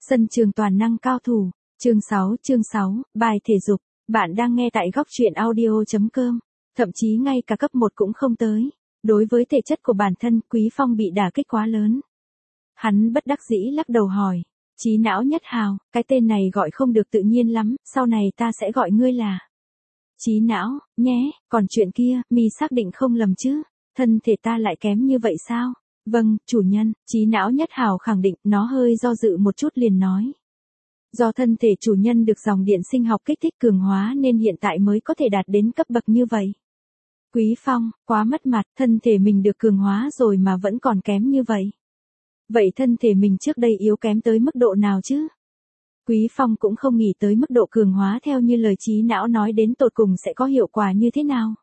Sân trường toàn năng cao thủ, chương 6, bài thể dục, bạn đang nghe tại góc truyện audio.com, thậm chí ngay cả cấp 1 cũng không tới. Đối với thể chất của bản thân, Quý Phong bị đả kích quá lớn. Hắn bất đắc dĩ lắc đầu hỏi, Trí Não Nhất Hào, cái tên này gọi không được tự nhiên lắm, sau này ta sẽ gọi ngươi là Trí Não, nhé, còn chuyện kia, mi xác định không lầm chứ, thân thể ta lại kém như vậy sao? Vâng, chủ nhân, Trí Não Nhất Hào khẳng định, nó hơi do dự một chút liền nói. Do thân thể chủ nhân được dòng điện sinh học kích thích cường hóa nên hiện tại mới có thể đạt đến cấp bậc như vậy. Quý Phong, quá mất mặt, thân thể mình được cường hóa rồi mà vẫn còn kém như vậy. Vậy thân thể mình trước đây yếu kém tới mức độ nào chứ? Quý Phong cũng không nghĩ tới mức độ cường hóa theo như lời Trí Não nói đến tột cùng sẽ có hiệu quả như thế nào.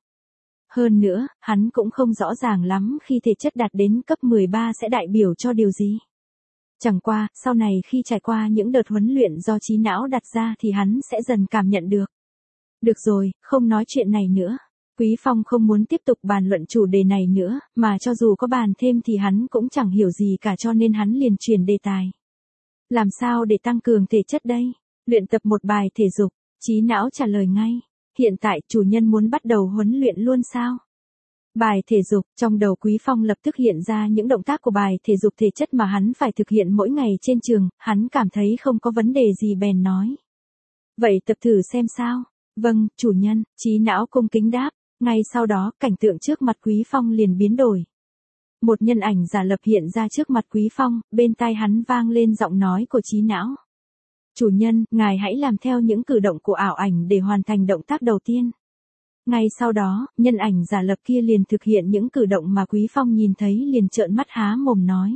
Hơn nữa, hắn cũng không rõ ràng lắm khi thể chất đạt đến cấp 13 sẽ đại biểu cho điều gì. Chẳng qua, sau này khi trải qua những đợt huấn luyện do Trí Não đặt ra thì hắn sẽ dần cảm nhận được. Được rồi, không nói chuyện này nữa. Quý Phong không muốn tiếp tục bàn luận chủ đề này nữa, mà cho dù có bàn thêm thì hắn cũng chẳng hiểu gì cả cho nên hắn liền chuyển đề tài. Làm sao để tăng cường thể chất đây? Luyện tập một bài thể dục, Trí Não trả lời ngay. Hiện tại chủ nhân muốn bắt đầu huấn luyện luôn sao? Bài thể dục, trong đầu Quý Phong lập tức hiện ra những động tác của bài thể dục thể chất mà hắn phải thực hiện mỗi ngày trên trường, hắn cảm thấy không có vấn đề gì bèn nói. Vậy tập thử xem sao? Vâng, chủ nhân, Trí Não cung kính đáp, ngay sau đó cảnh tượng trước mặt Quý Phong liền biến đổi. Một nhân ảnh giả lập hiện ra trước mặt Quý Phong, bên tai hắn vang lên giọng nói của Trí Não. Chủ nhân, ngài hãy làm theo những cử động của ảo ảnh để hoàn thành động tác đầu tiên. Ngay sau đó, nhân ảnh giả lập kia liền thực hiện những cử động mà Quý Phong nhìn thấy liền trợn mắt há mồm nói.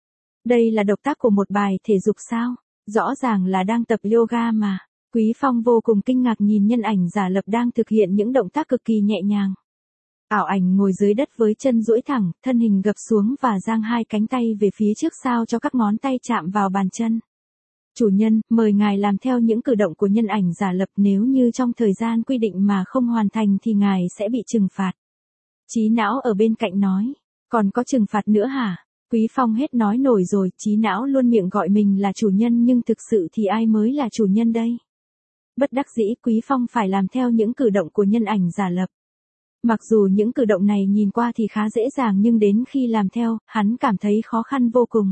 Đây là động tác của một bài thể dục sao? Rõ ràng là đang tập yoga mà. Quý Phong vô cùng kinh ngạc nhìn nhân ảnh giả lập đang thực hiện những động tác cực kỳ nhẹ nhàng. Ảo ảnh ngồi dưới đất với chân duỗi thẳng, thân hình gập xuống và giang hai cánh tay về phía trước sao cho các ngón tay chạm vào bàn chân. Chủ nhân, mời ngài làm theo những cử động của nhân ảnh giả lập, nếu như trong thời gian quy định mà không hoàn thành thì ngài sẽ bị trừng phạt. Trí Não ở bên cạnh nói, còn có trừng phạt nữa hả? Quý Phong hết nói nổi rồi, Trí Não luôn miệng gọi mình là chủ nhân nhưng thực sự thì ai mới là chủ nhân đây? Bất đắc dĩ Quý Phong phải làm theo những cử động của nhân ảnh giả lập. Mặc dù những cử động này nhìn qua thì khá dễ dàng nhưng đến khi làm theo, hắn cảm thấy khó khăn vô cùng.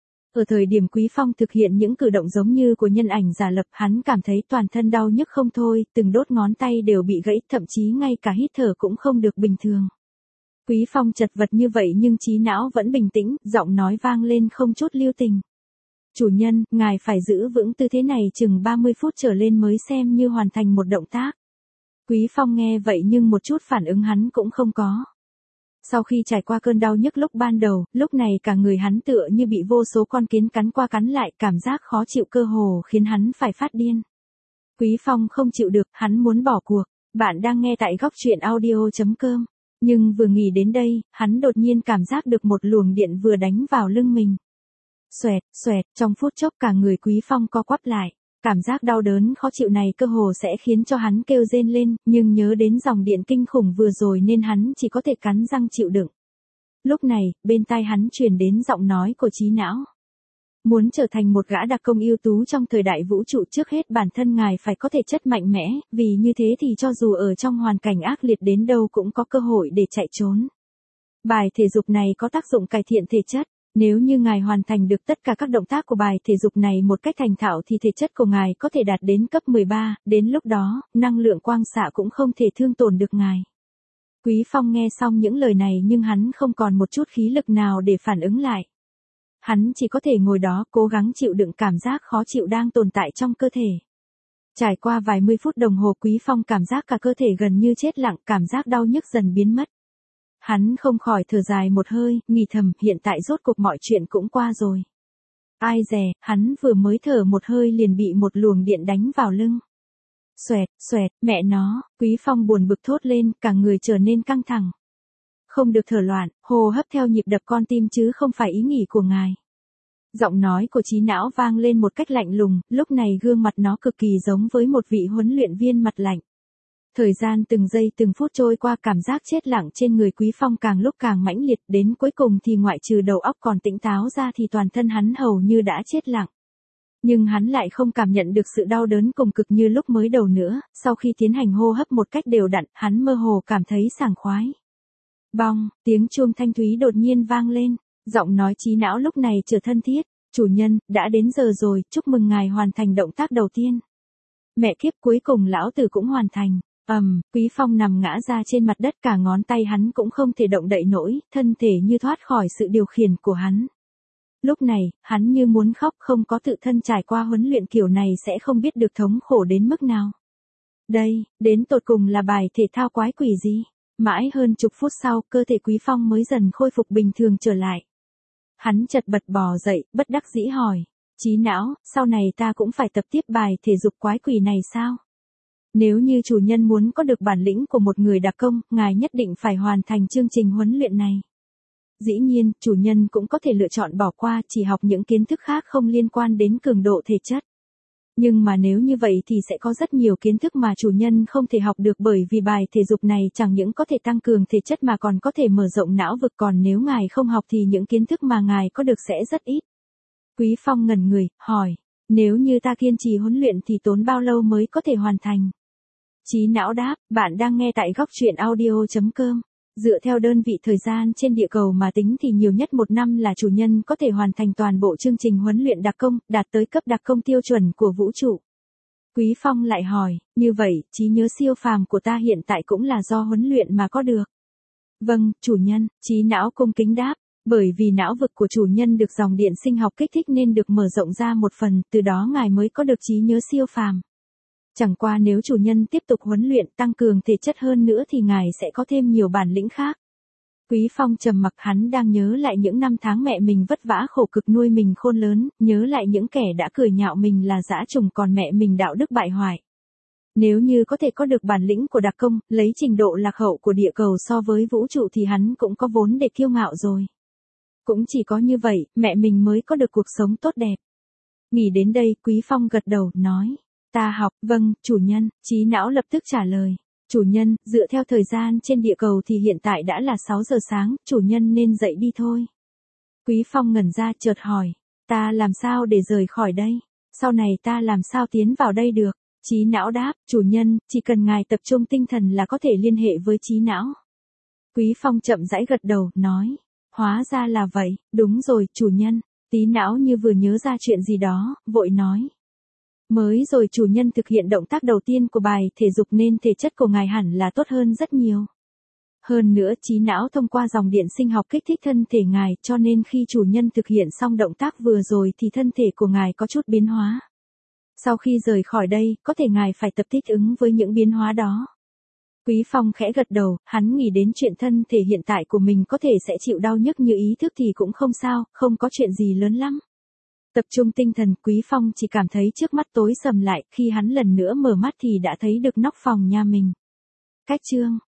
Ở thời điểm Quý Phong thực hiện những cử động giống như của nhân ảnh giả lập, hắn cảm thấy toàn thân đau nhức không thôi, từng đốt ngón tay đều bị gãy, thậm chí ngay cả hít thở cũng không được bình thường. Quý Phong chật vật như vậy nhưng Trí Não vẫn bình tĩnh, giọng nói vang lên không chút lưu tình. Chủ nhân, ngài phải giữ vững tư thế này chừng 30 phút trở lên mới xem như hoàn thành một động tác. Quý Phong nghe vậy nhưng một chút phản ứng hắn cũng không có. Sau khi trải qua cơn đau nhức lúc ban đầu, lúc này cả người hắn tựa như bị vô số con kiến cắn qua cắn lại, cảm giác khó chịu cơ hồ khiến hắn phải phát điên. Quý Phong không chịu được, hắn muốn bỏ cuộc. Bạn đang nghe tại góc truyện audio.com. Nhưng vừa nghĩ đến đây, hắn đột nhiên cảm giác được một luồng điện vừa đánh vào lưng mình. Xoẹt, xoẹt, trong phút chốc cả người Quý Phong co quắp lại. Cảm giác đau đớn khó chịu này cơ hồ sẽ khiến cho hắn kêu rên lên, nhưng nhớ đến dòng điện kinh khủng vừa rồi nên hắn chỉ có thể cắn răng chịu đựng. Lúc này, bên tai hắn truyền đến giọng nói của Trí Não. Muốn trở thành một gã đặc công ưu tú trong thời đại vũ trụ, trước hết bản thân ngài phải có thể chất mạnh mẽ, vì như thế thì cho dù ở trong hoàn cảnh ác liệt đến đâu cũng có cơ hội để chạy trốn. Bài thể dục này có tác dụng cải thiện thể chất. Nếu như ngài hoàn thành được tất cả các động tác của bài thể dục này một cách thành thạo thì thể chất của ngài có thể đạt đến cấp 13, đến lúc đó, năng lượng quang xạ cũng không thể thương tổn được ngài. Quý Phong nghe xong những lời này nhưng hắn không còn một chút khí lực nào để phản ứng lại. Hắn chỉ có thể ngồi đó cố gắng chịu đựng cảm giác khó chịu đang tồn tại trong cơ thể. Trải qua vài mươi phút đồng hồ Quý Phong cảm giác cả cơ thể gần như chết lặng, cảm giác đau nhức dần biến mất. Hắn không khỏi thở dài một hơi, nghĩ thầm, hiện tại rốt cuộc mọi chuyện cũng qua rồi. Ai dè, hắn vừa mới thở một hơi liền bị một luồng điện đánh vào lưng. Xoẹt, xoẹt, mẹ nó, Quý Phong buồn bực thốt lên, cả người trở nên căng thẳng. Không được thở loạn, hô hấp theo nhịp đập con tim chứ không phải ý nghĩ của ngài. Giọng nói của Trí Não vang lên một cách lạnh lùng, lúc này gương mặt nó cực kỳ giống với một vị huấn luyện viên mặt lạnh. Thời gian từng giây từng phút trôi qua, cảm giác chết lặng trên người Quý Phong càng lúc càng mãnh liệt, đến cuối cùng thì ngoại trừ đầu óc còn tỉnh táo ra thì toàn thân hắn hầu như đã chết lặng. Nhưng hắn lại không cảm nhận được sự đau đớn cùng cực như lúc mới đầu nữa, sau khi tiến hành hô hấp một cách đều đặn, hắn mơ hồ cảm thấy sảng khoái. Bong, tiếng chuông thanh thúy đột nhiên vang lên, giọng nói trí não lúc này trở thân thiết, chủ nhân, đã đến giờ rồi, chúc mừng ngài hoàn thành động tác đầu tiên. Mẹ kiếp, cuối cùng lão tử cũng hoàn thành. Quý Phong nằm ngã ra trên mặt đất, cả ngón tay hắn cũng không thể động đậy nổi, thân thể như thoát khỏi sự điều khiển của hắn. Lúc này, hắn như muốn khóc, không có tự thân trải qua huấn luyện kiểu này sẽ không biết được thống khổ đến mức nào. Đây, đến tột cùng là bài thể thao quái quỷ gì? Mãi hơn chục phút sau, cơ thể Quý Phong mới dần khôi phục bình thường trở lại. Hắn chật vật bò dậy, bất đắc dĩ hỏi. Trí não, sau này ta cũng phải tập tiếp bài thể dục quái quỷ này sao? Nếu như chủ nhân muốn có được bản lĩnh của một người đặc công, ngài nhất định phải hoàn thành chương trình huấn luyện này. Dĩ nhiên, chủ nhân cũng có thể lựa chọn bỏ qua, chỉ học những kiến thức khác không liên quan đến cường độ thể chất. Nhưng mà nếu như vậy thì sẽ có rất nhiều kiến thức mà chủ nhân không thể học được, bởi vì bài thể dục này chẳng những có thể tăng cường thể chất mà còn có thể mở rộng não vực, còn nếu ngài không học thì những kiến thức mà ngài có được sẽ rất ít. Quý Phong ngẩn người, hỏi, nếu như ta kiên trì huấn luyện thì tốn bao lâu mới có thể hoàn thành? Trí não đáp, bạn đang nghe tại góc truyện audio.com. Dựa theo đơn vị thời gian trên địa cầu mà tính thì nhiều nhất một năm là chủ nhân có thể hoàn thành toàn bộ chương trình huấn luyện đặc công, đạt tới cấp đặc công tiêu chuẩn của vũ trụ. Quý Phong lại hỏi, như vậy, trí nhớ siêu phàm của ta hiện tại cũng là do huấn luyện mà có được? Vâng, chủ nhân, trí não cung kính đáp, bởi vì não vực của chủ nhân được dòng điện sinh học kích thích nên được mở rộng ra một phần, từ đó ngài mới có được trí nhớ siêu phàm. Chẳng qua nếu chủ nhân tiếp tục huấn luyện tăng cường thể chất hơn nữa thì ngài sẽ có thêm nhiều bản lĩnh khác. Quý Phong trầm mặc, hắn đang nhớ lại những năm tháng mẹ mình vất vả khổ cực nuôi mình khôn lớn, nhớ lại những kẻ đã cười nhạo mình là dã trùng còn mẹ mình đạo đức bại hoại. Nếu như có thể có được bản lĩnh của đặc công, lấy trình độ lạc hậu của địa cầu so với vũ trụ thì hắn cũng có vốn để kiêu ngạo rồi. Cũng chỉ có như vậy, mẹ mình mới có được cuộc sống tốt đẹp. Nghĩ đến đây, Quý Phong gật đầu, nói. Ta học, vâng, chủ nhân, trí não lập tức trả lời. Chủ nhân, dựa theo thời gian trên địa cầu thì hiện tại đã là 6 giờ sáng, chủ nhân nên dậy đi thôi. Quý Phong ngẩn ra chợt hỏi, ta làm sao để rời khỏi đây? Sau này ta làm sao tiến vào đây được? Trí não đáp, chủ nhân, chỉ cần ngài tập trung tinh thần là có thể liên hệ với trí não. Quý Phong chậm rãi gật đầu, nói, hóa ra là vậy, đúng rồi, chủ nhân. Tí não như vừa nhớ ra chuyện gì đó, vội nói. Mới rồi chủ nhân thực hiện động tác đầu tiên của bài thể dục nên thể chất của ngài hẳn là tốt hơn rất nhiều. Hơn nữa trí não thông qua dòng điện sinh học kích thích thân thể ngài, cho nên khi chủ nhân thực hiện xong động tác vừa rồi thì thân thể của ngài có chút biến hóa. Sau khi rời khỏi đây, có thể ngài phải tập thích ứng với những biến hóa đó. Quý Phong khẽ gật đầu, hắn nghĩ đến chuyện thân thể hiện tại của mình có thể sẽ chịu đau nhức như ý thức thì cũng không sao, không có chuyện gì lớn lắm. Tập trung tinh thần, Quý Phong chỉ cảm thấy trước mắt tối sầm lại, khi hắn lần nữa mở mắt thì đã thấy được nóc phòng nhà mình. Cách chương